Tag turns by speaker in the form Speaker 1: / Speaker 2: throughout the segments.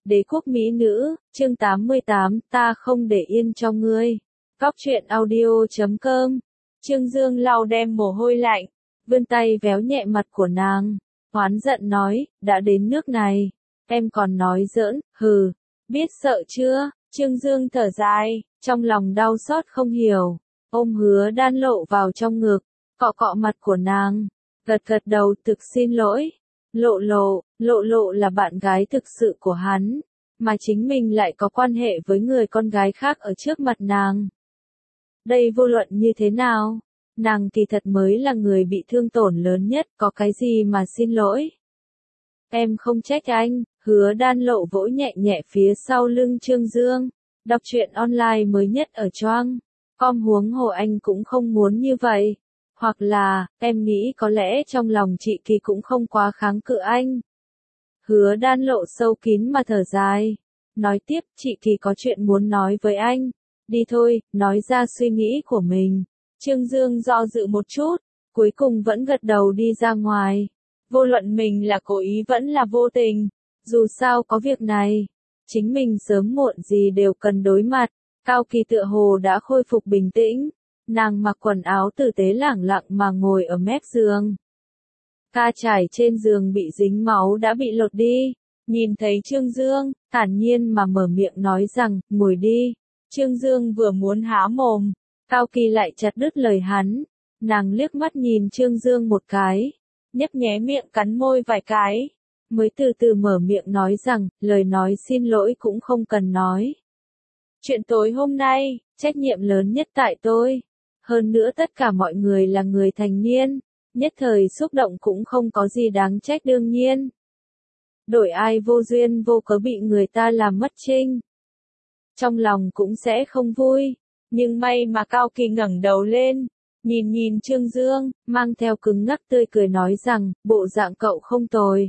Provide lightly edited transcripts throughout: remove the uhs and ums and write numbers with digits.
Speaker 1: Đế quốc mỹ nữ, chương 88, ta không để yên cho ngươi. Góc truyện audio.com. Trương Dương lau đem mồ hôi lạnh, vươn tay véo nhẹ mặt của nàng, oán giận nói, đã đến nước này, em còn nói giỡn, hừ, biết sợ chưa? Trương Dương thở dài, trong lòng đau xót không hiểu, ôm Hứa Đan Lộ vào trong ngực, cọ cọ mặt của nàng, gật gật đầu thực xin lỗi. Lộ lộ là bạn gái thực sự của hắn, mà chính mình lại có quan hệ với người con gái khác ở trước mặt nàng. Đây vô luận như thế nào, nàng kỳ thật mới là người bị thương tổn lớn nhất, có cái gì mà xin lỗi. Em không trách anh, Hứa Đan Lộ vỗ nhẹ nhẹ phía sau lưng Trương Dương, đọc truyện online mới nhất ở Choang. Huống hồ anh cũng không muốn như vậy. Hoặc là, em nghĩ có lẽ trong lòng chị Kỳ cũng không quá kháng cự anh. Hứa Đan Lộ sâu kín mà thở dài. Nói tiếp, chị Kỳ có chuyện muốn nói với anh. Đi thôi, nói ra suy nghĩ của mình. Trương Dương do dự một chút, cuối cùng vẫn gật đầu đi ra ngoài. Vô luận mình là cố ý vẫn là vô tình. Dù sao có việc này, chính mình sớm muộn gì đều cần đối mặt. Cao Kỳ tựa hồ đã khôi phục bình tĩnh. Nàng mặc quần áo tử tế lẳng lặng mà ngồi ở mép giường. Ca trải trên giường bị dính máu đã bị lột đi. Nhìn thấy Trương Dương, thản nhiên mà mở miệng nói rằng, ngồi đi. Trương Dương vừa muốn há mồm, Cao Kỳ lại chặt đứt lời hắn. Nàng liếc mắt nhìn Trương Dương một cái, nhấp nhé miệng cắn môi vài cái, mới từ từ mở miệng nói rằng, lời nói xin lỗi cũng không cần nói. Chuyện tối hôm nay, trách nhiệm lớn nhất tại tôi. Hơn nữa tất cả mọi người là người thành niên, nhất thời xúc động cũng không có gì đáng trách đương nhiên. Đổi ai vô duyên vô cớ bị người ta làm mất trinh. Trong lòng cũng sẽ không vui, nhưng may mà Cao Kỳ ngẩng đầu lên, nhìn Trương Dương, mang theo cứng ngắc tươi cười nói rằng, bộ dạng cậu không tồi.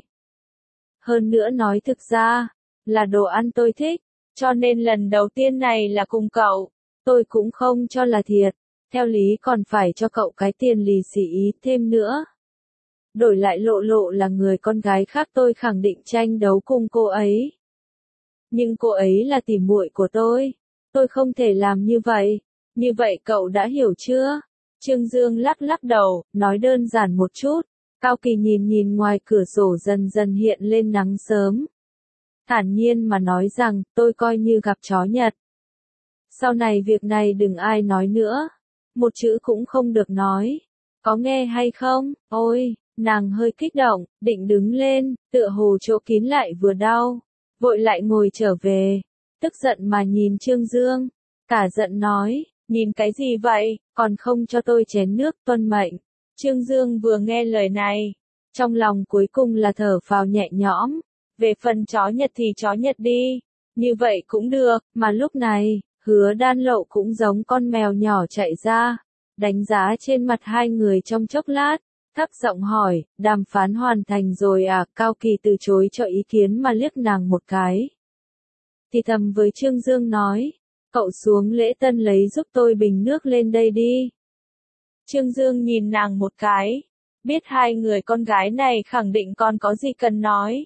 Speaker 1: Hơn nữa nói thực ra, là đồ ăn tôi thích, cho nên lần đầu tiên này là cùng cậu, tôi cũng không cho là thiệt. Theo lý còn phải cho cậu cái tiền lì xì ý thêm nữa. Đổi lại lộ là người con gái khác tôi khẳng định tranh đấu cùng cô ấy. Nhưng cô ấy là tỉ muội của tôi không thể làm như vậy cậu đã hiểu chưa? Trương Dương lắc đầu, nói đơn giản một chút. Cao Kỳ nhìn ngoài cửa sổ dần dần hiện lên nắng sớm. Thản nhiên mà nói rằng, tôi coi như gặp chó Nhật. Sau này việc này đừng ai nói nữa. Một chữ cũng không được nói. Có nghe hay không? Ôi, nàng hơi kích động, định đứng lên, tựa hồ chỗ kín lại vừa đau. Vội lại ngồi trở về. Tức giận mà nhìn Trương Dương. Cả giận nói, nhìn cái gì vậy, còn không cho tôi chén nước tuân mệnh. Trương Dương vừa nghe lời này. Trong lòng cuối cùng là thở phào nhẹ nhõm. Về phần chó Nhật thì chó Nhật đi. Như vậy cũng được, mà lúc này. Hứa Đan Lộ cũng giống con mèo nhỏ chạy ra, đánh giá trên mặt hai người trong chốc lát, thấp giọng hỏi, đàm phán hoàn thành rồi à? Cao Kỳ từ chối cho ý kiến mà liếc nàng một cái. Thì thầm với Trương Dương nói, cậu xuống lễ tân lấy giúp tôi bình nước lên đây đi. Trương Dương nhìn nàng một cái, biết hai người con gái này khẳng định còn có gì cần nói.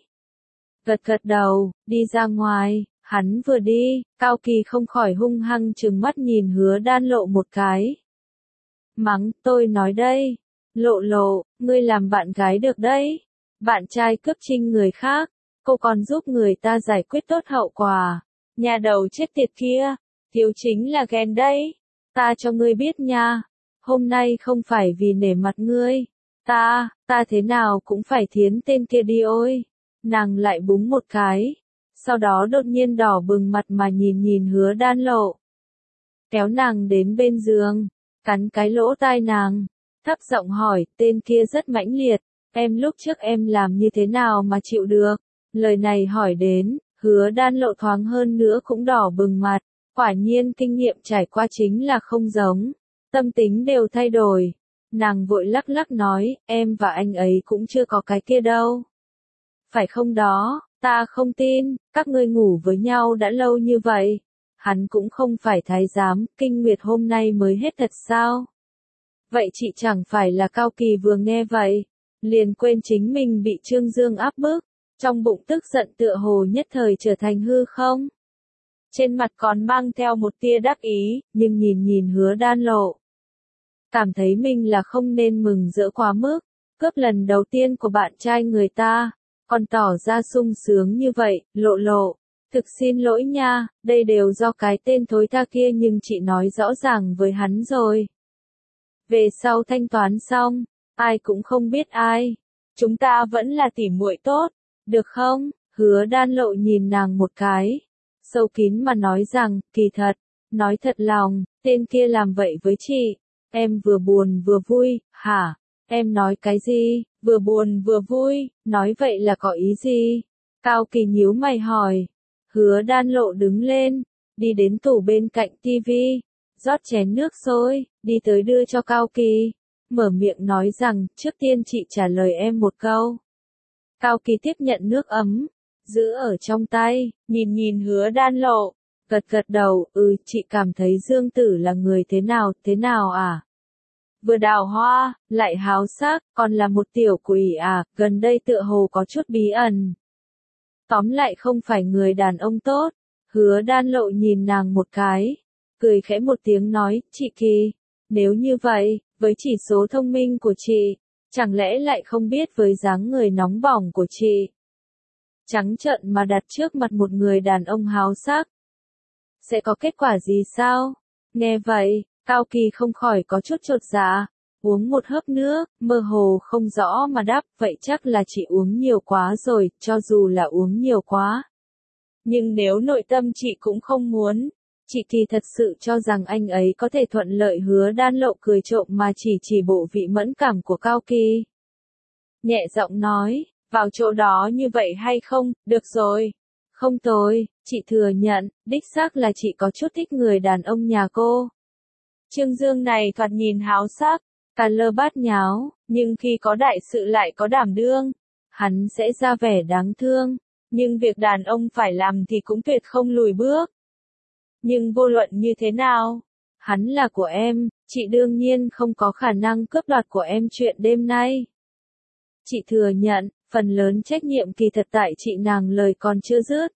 Speaker 1: Gật đầu, đi ra ngoài. Hắn vừa đi, Cao Kỳ không khỏi hung hăng trừng mắt nhìn Hứa Đan Lộ một cái. Mắng, tôi nói đây. Lộ, ngươi làm bạn gái được đấy. Bạn trai cướp trinh người khác, cô còn giúp người ta giải quyết tốt hậu quả. Nhà đầu chết tiệt kia, thiếu chính là ghen đấy. Ta cho ngươi biết nha. Hôm nay không phải vì nể mặt ngươi. Ta thế nào cũng phải thiến tên kia đi ôi. Nàng lại búng một cái. Sau đó đột nhiên đỏ bừng mặt mà nhìn Hứa Đan Lộ. Kéo nàng đến bên giường, cắn cái lỗ tai nàng, thấp giọng hỏi, tên kia rất mãnh liệt, em lúc trước em làm như thế nào mà chịu được? Lời này hỏi đến, Hứa Đan Lộ thoáng hơn nữa cũng đỏ bừng mặt, quả nhiên kinh nghiệm trải qua chính là không giống, tâm tính đều thay đổi. Nàng vội lắc nói, em và anh ấy cũng chưa có cái kia đâu. Phải không đó? Ta không tin, các ngươi ngủ với nhau đã lâu như vậy. Hắn cũng không phải thái giám, kinh nguyệt hôm nay mới hết thật sao? Vậy chị chẳng phải là Cao Kỳ vừa nghe vậy, liền quên chính mình bị Trương Dương áp bức, Trong bụng tức giận tựa hồ nhất thời trở thành hư không. Trên mặt còn mang theo một tia đắc ý, nhưng nhìn Hứa Đan Lộ. Cảm thấy mình là không nên mừng rỡ quá mức, cướp lần đầu tiên của bạn trai người ta, còn tỏ ra sung sướng như vậy, Lộ. Thực xin lỗi nha, đây đều do cái tên thối tha kia nhưng chị nói rõ ràng với hắn rồi. Về sau thanh toán xong, ai cũng không biết ai. Chúng ta vẫn là tỉ muội tốt, được không? Hứa Đan Lộ nhìn nàng một cái. Sâu kín mà nói rằng, kỳ thật, nói thật lòng, tên kia làm vậy với chị. Em vừa buồn vừa vui, hả? Em nói cái gì? Vừa buồn vừa vui, nói vậy là có ý gì? Cao Kỳ nhíu mày hỏi. Hứa Đan Lộ đứng lên, đi đến tủ bên cạnh tivi, rót chén nước sôi, đi tới đưa cho Cao Kỳ, mở miệng nói rằng, trước tiên chị trả lời em một câu. Cao Kỳ tiếp nhận nước ấm, giữ ở trong tay, nhìn Hứa Đan Lộ, gật đầu, chị cảm thấy Dương Tử là người thế nào à? Vừa đào hoa, lại háo sắc, còn là một tiểu quỷ à, gần đây tựa hồ có chút bí ẩn. Tóm lại không phải người đàn ông tốt. Hứa Đan Lộ nhìn nàng một cái, cười khẽ một tiếng nói, chị Kỳ, nếu như vậy, với chỉ số thông minh của chị, chẳng lẽ lại không biết với dáng người nóng bỏng của chị, trắng trợn mà đặt trước mặt một người đàn ông háo sắc, sẽ có kết quả gì sao? Nghe vậy, Cao Kỳ không khỏi có chút chột dạ, uống một hớp nước, mơ hồ không rõ mà đáp, vậy chắc là chị uống nhiều quá rồi, cho dù là uống nhiều quá. Nhưng nếu nội tâm chị cũng không muốn, chị Kỳ thật sự cho rằng anh ấy có thể thuận lợi. Hứa Đan Lộ cười trộm mà chỉ bộ vị mẫn cảm của Cao Kỳ. Nhẹ giọng nói, vào chỗ đó như vậy hay không, được rồi. Không tồi, chị thừa nhận, đích xác là chị có chút thích người đàn ông nhà cô. Trương Dương này thoạt nhìn háo sắc, cà lơ bát nháo, nhưng khi có đại sự lại có đảm đương. Hắn sẽ ra vẻ đáng thương, nhưng việc đàn ông phải làm thì cũng tuyệt không lùi bước. Nhưng vô luận như thế nào, hắn là của em, chị đương nhiên không có khả năng cướp đoạt của em chuyện đêm nay. Chị thừa nhận, phần lớn trách nhiệm kỳ thật tại chị. Nàng lời còn chưa dứt.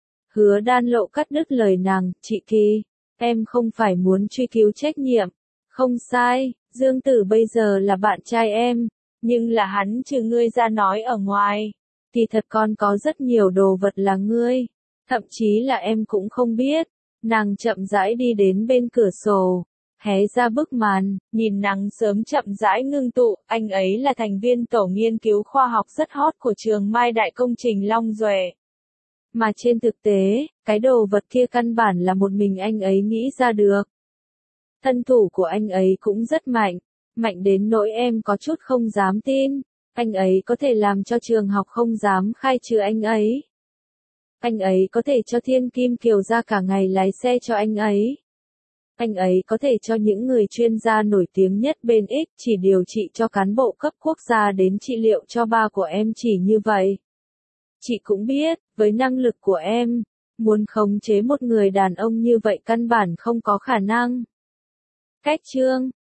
Speaker 1: Hứa Đan Lộ cắt đứt lời nàng, chị Kỳ, em không phải muốn truy cứu trách nhiệm. Không sai, Dương Tử bây giờ là bạn trai em, nhưng là hắn trừ ngươi ra nói ở ngoài. Kỳ thật con có rất nhiều đồ vật là ngươi, thậm chí là em cũng không biết. Nàng chậm rãi đi đến bên cửa sổ, hé ra bức màn, nhìn nắng sớm chậm rãi ngưng tụ. Anh ấy là thành viên tổ nghiên cứu khoa học rất hot của trường Mai Đại Công trình Long Duệ. Mà trên thực tế, cái đồ vật kia căn bản là một mình anh ấy nghĩ ra được. Thân thủ của anh ấy cũng rất mạnh, mạnh đến nỗi em có chút không dám tin. Anh ấy có thể làm cho trường học không dám khai trừ anh ấy. Anh ấy có thể cho Thiên Kim Kiều ra cả ngày lái xe cho anh ấy. Anh ấy có thể cho những người chuyên gia nổi tiếng nhất bên X chỉ điều trị cho cán bộ cấp quốc gia đến trị liệu cho ba của em chỉ như vậy. Chị cũng biết, với năng lực của em, muốn khống chế một người đàn ông như vậy căn bản không có khả năng. Cách chương